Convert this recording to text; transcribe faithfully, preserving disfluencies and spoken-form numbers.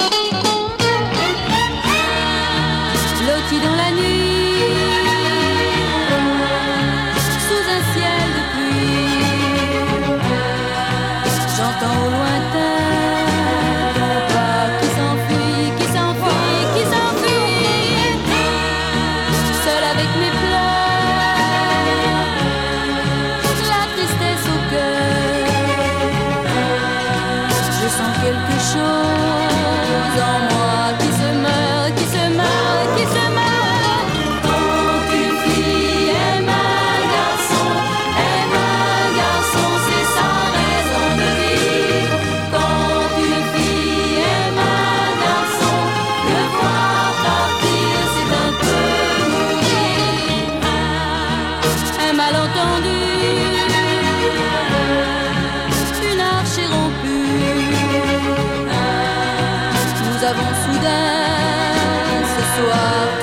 Lotti dans la nuit, sous un ciel de pluie, j'entends au lointain ton pas qui s'enfuit, qui s'enfuit, qui s'enfuit, seul avec mes pleurs, la tristesse au cœur, je sens quelque chose en moi qui se meurt, qui se meurt, qui se meurt. Quand une fille aime un garçon, aime un garçon, c'est sa raison de vivre. Quand une fille aime un garçon, le voir partir, c'est un peu mourir. Un malentendu, une arche est rompue. Nous avons soudain ce soir